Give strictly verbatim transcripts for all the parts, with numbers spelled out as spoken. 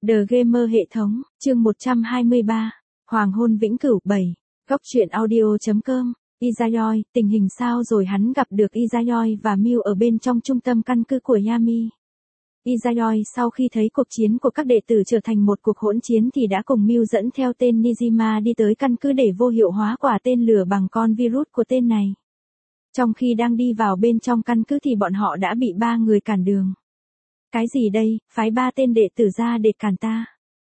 The Gamer hệ thống, chương một trăm hai mươi ba, Hoàng hôn vĩnh cửu bảy, góc truyện audio.com, Izayoi, tình hình sao rồi? Hắn gặp được Izayoi và Mew ở bên trong trung tâm căn cứ của Yami. Izayoi sau khi thấy cuộc chiến của các đệ tử trở thành một cuộc hỗn chiến thì đã cùng Mew dẫn theo tên Nijima đi tới căn cứ để vô hiệu hóa quả tên lửa bằng con virus của tên này. Trong khi đang đi vào bên trong căn cứ thì bọn họ đã bị ba người cản đường. Cái gì đây, phái ba tên đệ tử ra để cản ta.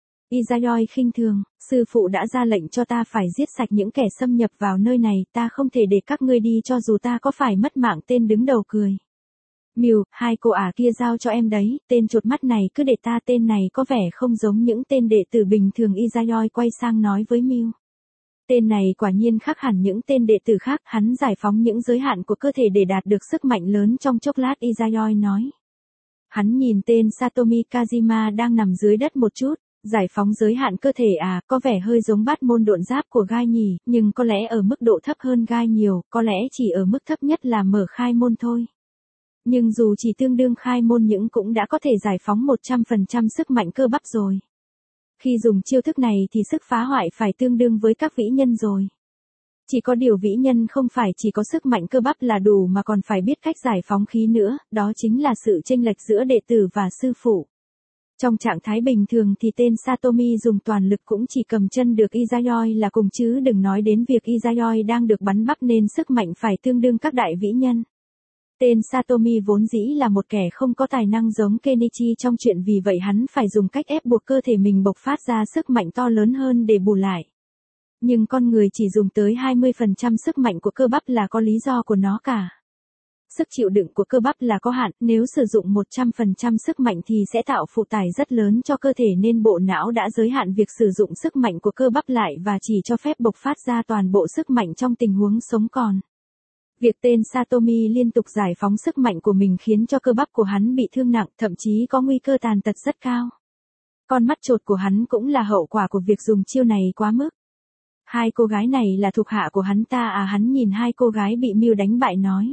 Izayoi khinh thường, sư phụ đã ra lệnh cho ta phải giết sạch những kẻ xâm nhập vào nơi này, ta không thể để các ngươi đi cho dù ta có phải mất mạng. Tên đứng đầu cười. Mew, hai cô ả kia giao cho em đấy, tên chuột mắt này cứ để ta, tên này có vẻ không giống những tên đệ tử bình thường. Izayoi quay sang nói với Mew. Tên này quả nhiên khác hẳn những tên đệ tử khác, hắn giải phóng những giới hạn của cơ thể để đạt được sức mạnh lớn trong chốc lát. Izayoi nói. Hắn nhìn tên Satomi Kazima đang nằm dưới đất một chút, giải phóng giới hạn cơ thể à, có vẻ hơi giống bát môn độn giáp của Gai nhỉ, nhưng có lẽ ở mức độ thấp hơn Gai nhiều, có lẽ chỉ ở mức thấp nhất là mở khai môn thôi. Nhưng dù chỉ tương đương khai môn những cũng đã có thể giải phóng một trăm phần trăm sức mạnh cơ bắp rồi. Khi dùng chiêu thức này thì sức phá hoại phải tương đương với các vĩ nhân rồi. Chỉ có điều vĩ nhân không phải chỉ có sức mạnh cơ bắp là đủ mà còn phải biết cách giải phóng khí nữa, đó chính là sự chênh lệch giữa đệ tử và sư phụ. Trong trạng thái bình thường thì tên Satomi dùng toàn lực cũng chỉ cầm chân được Izayoi là cùng, chứ đừng nói đến việc Izayoi đang được bắn bắp nên sức mạnh phải tương đương các đại vĩ nhân. Tên Satomi vốn dĩ là một kẻ không có tài năng giống Kenichi trong chuyện, vì vậy hắn phải dùng cách ép buộc cơ thể mình bộc phát ra sức mạnh to lớn hơn để bù lại. Nhưng con người chỉ dùng tới hai mươi phần trăm sức mạnh của cơ bắp là có lý do của nó cả. Sức chịu đựng của cơ bắp là có hạn, nếu sử dụng một trăm phần trăm sức mạnh thì sẽ tạo phụ tải rất lớn cho cơ thể, nên bộ não đã giới hạn việc sử dụng sức mạnh của cơ bắp lại và chỉ cho phép bộc phát ra toàn bộ sức mạnh trong tình huống sống còn. Việc tên Satomi liên tục giải phóng sức mạnh của mình khiến cho cơ bắp của hắn bị thương nặng, thậm chí có nguy cơ tàn tật rất cao. Con mắt chột của hắn cũng là hậu quả của việc dùng chiêu này quá mức. Hai cô gái này là thuộc hạ của hắn ta à? Hắn nhìn hai cô gái bị Mew đánh bại nói.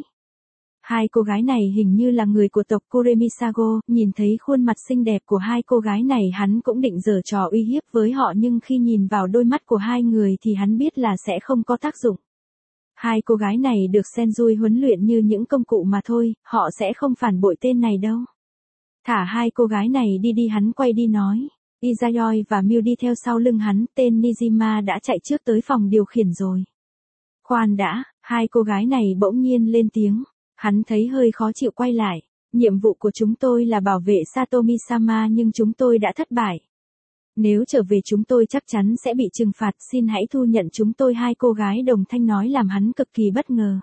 Hai cô gái này hình như là người của tộc Kuremisago, nhìn thấy khuôn mặt xinh đẹp của hai cô gái này hắn cũng định giở trò uy hiếp với họ, nhưng khi nhìn vào đôi mắt của hai người thì hắn biết là sẽ không có tác dụng. Hai cô gái này được Senjui huấn luyện như những công cụ mà thôi, họ sẽ không phản bội tên này đâu. Thả hai cô gái này đi đi, hắn quay đi nói. Izayoi và Mew đi theo sau lưng hắn, tên Nijima đã chạy trước tới phòng điều khiển rồi. Khoan đã, hai cô gái này bỗng nhiên lên tiếng. Hắn thấy hơi khó chịu quay lại. Nhiệm vụ của chúng tôi là bảo vệ Satomi-sama nhưng chúng tôi đã thất bại. Nếu trở về chúng tôi chắc chắn sẽ bị trừng phạt, xin hãy thu nhận chúng tôi. Hai cô gái đồng thanh nói làm hắn cực kỳ bất ngờ.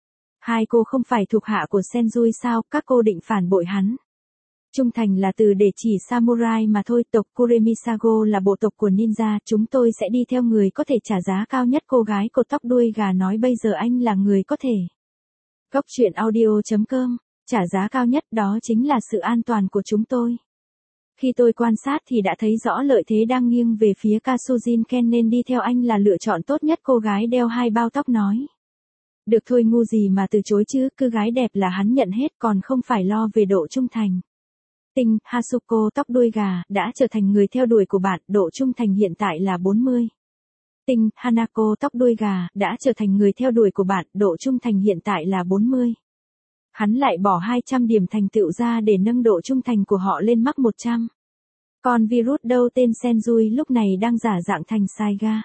Hai cô không phải thuộc hạ của Senjui sao, các cô định phản bội hắn? Trung thành là từ để chỉ samurai mà thôi, tộc Kuremisago là bộ tộc của ninja, chúng tôi sẽ đi theo người có thể trả giá cao nhất. Cô gái cột tóc đuôi gà nói bây giờ anh là người có thể. Góc truyện audio.com, trả giá cao nhất đó chính là sự an toàn của chúng tôi. Khi tôi quan sát thì đã thấy rõ lợi thế đang nghiêng về phía Kasujin Ken nên đi theo anh là lựa chọn tốt nhất. Cô gái đeo hai bao tóc nói. Được thôi, ngu gì mà từ chối chứ, cứ gái đẹp là hắn nhận hết, còn không phải lo về độ trung thành. Tinh, Hasuko tóc đuôi gà, đã trở thành người theo đuổi của bạn, độ trung thành hiện tại là bốn mươi. Tinh, Hanako tóc đuôi gà, đã trở thành người theo đuổi của bạn, độ trung thành hiện tại là bốn mươi. Hắn lại bỏ hai trăm điểm thành tựu ra để nâng độ trung thành của họ lên mắc một trăm. Còn virus đâu? Tên Senjui lúc này đang giả dạng thành Saiga.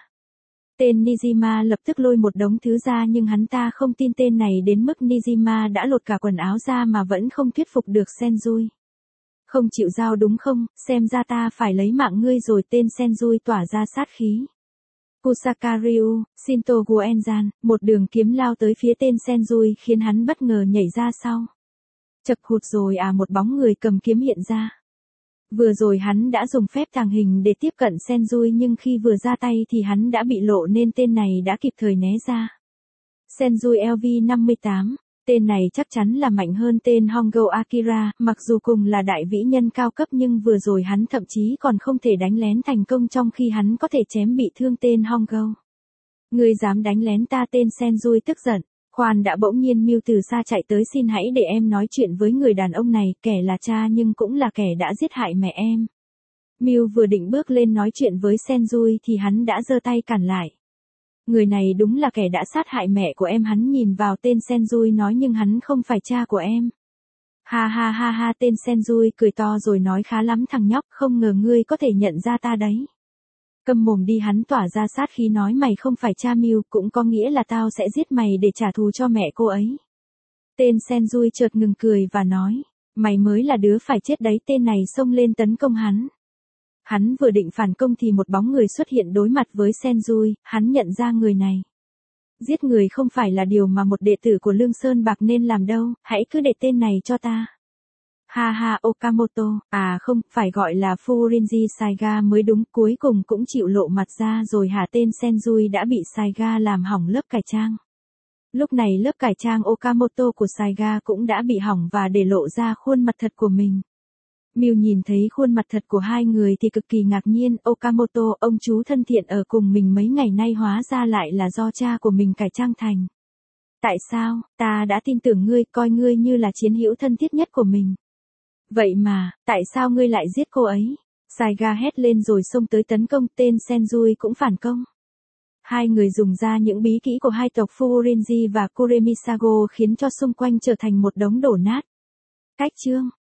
Tên Nijima lập tức lôi một đống thứ ra nhưng hắn ta không tin tên này đến mức Nijima đã lột cả quần áo ra mà vẫn không thuyết phục được Senjui. Không chịu giao đúng không, xem ra ta phải lấy mạng ngươi rồi. Tên Senjui tỏa ra sát khí. Kusaka Ryu, Shinto Guenzan, một đường kiếm lao tới phía tên Senjui khiến hắn bất ngờ nhảy ra sau. Chật hụt rồi à, một bóng người cầm kiếm hiện ra. Vừa rồi hắn đã dùng phép tàng hình để tiếp cận Senjui nhưng khi vừa ra tay thì hắn đã bị lộ nên tên này đã kịp thời né ra. Senjui L V năm mươi tám, tên này chắc chắn là mạnh hơn tên Hongo Akira, mặc dù cùng là đại vĩ nhân cao cấp nhưng vừa rồi hắn thậm chí còn không thể đánh lén thành công trong khi hắn có thể chém bị thương tên Hongo. Ngươi dám đánh lén ta? Tên Senjui tức giận. Khoan đã, bỗng nhiên Mew từ xa chạy tới. Xin hãy để em nói chuyện với người đàn ông này, kẻ là cha nhưng cũng là kẻ đã giết hại mẹ em. Miu vừa định bước lên nói chuyện với Senjui thì hắn đã giơ tay cản lại. Người này đúng là kẻ đã sát hại mẹ của em, hắn nhìn vào tên Senjui nói, nhưng hắn không phải cha của em. Ha ha ha ha, tên Senjui cười to rồi nói, khá lắm thằng nhóc, không ngờ ngươi có thể nhận ra ta đấy. Câm mồm đi, hắn tỏa ra sát khí nói, mày không phải cha Miu cũng có nghĩa là tao sẽ giết mày để trả thù cho mẹ cô ấy. Tên Senjui chợt ngừng cười và nói, mày mới là đứa phải chết đấy. Tên này xông lên tấn công hắn. Hắn vừa định phản công thì một bóng người xuất hiện đối mặt với Senjui, hắn nhận ra người này. Giết người không phải là điều mà một đệ tử của Lương Sơn Bạc nên làm đâu, hãy cứ để tên này cho ta. Ha ha, Okamoto, à không, phải gọi là Furinji Saiga mới đúng, cuối cùng cũng chịu lộ mặt ra rồi hả? Tên Senjui đã bị Saiga làm hỏng lớp cải trang. Lúc này lớp cải trang Okamoto của Saiga cũng đã bị hỏng và để lộ ra khuôn mặt thật của mình. Miu nhìn thấy khuôn mặt thật của hai người thì cực kỳ ngạc nhiên. Okamoto, ông chú thân thiện ở cùng mình mấy ngày nay hóa ra lại là do cha của mình cải trang thành. Tại sao, ta đã tin tưởng ngươi, coi ngươi như là chiến hữu thân thiết nhất của mình. Vậy mà, tại sao ngươi lại giết cô ấy? Saiga hét lên rồi xông tới tấn công, tên Senjui cũng phản công. Hai người dùng ra những bí kỹ của hai tộc Furinji và Kuremisago khiến cho xung quanh trở thành một đống đổ nát. Cách chương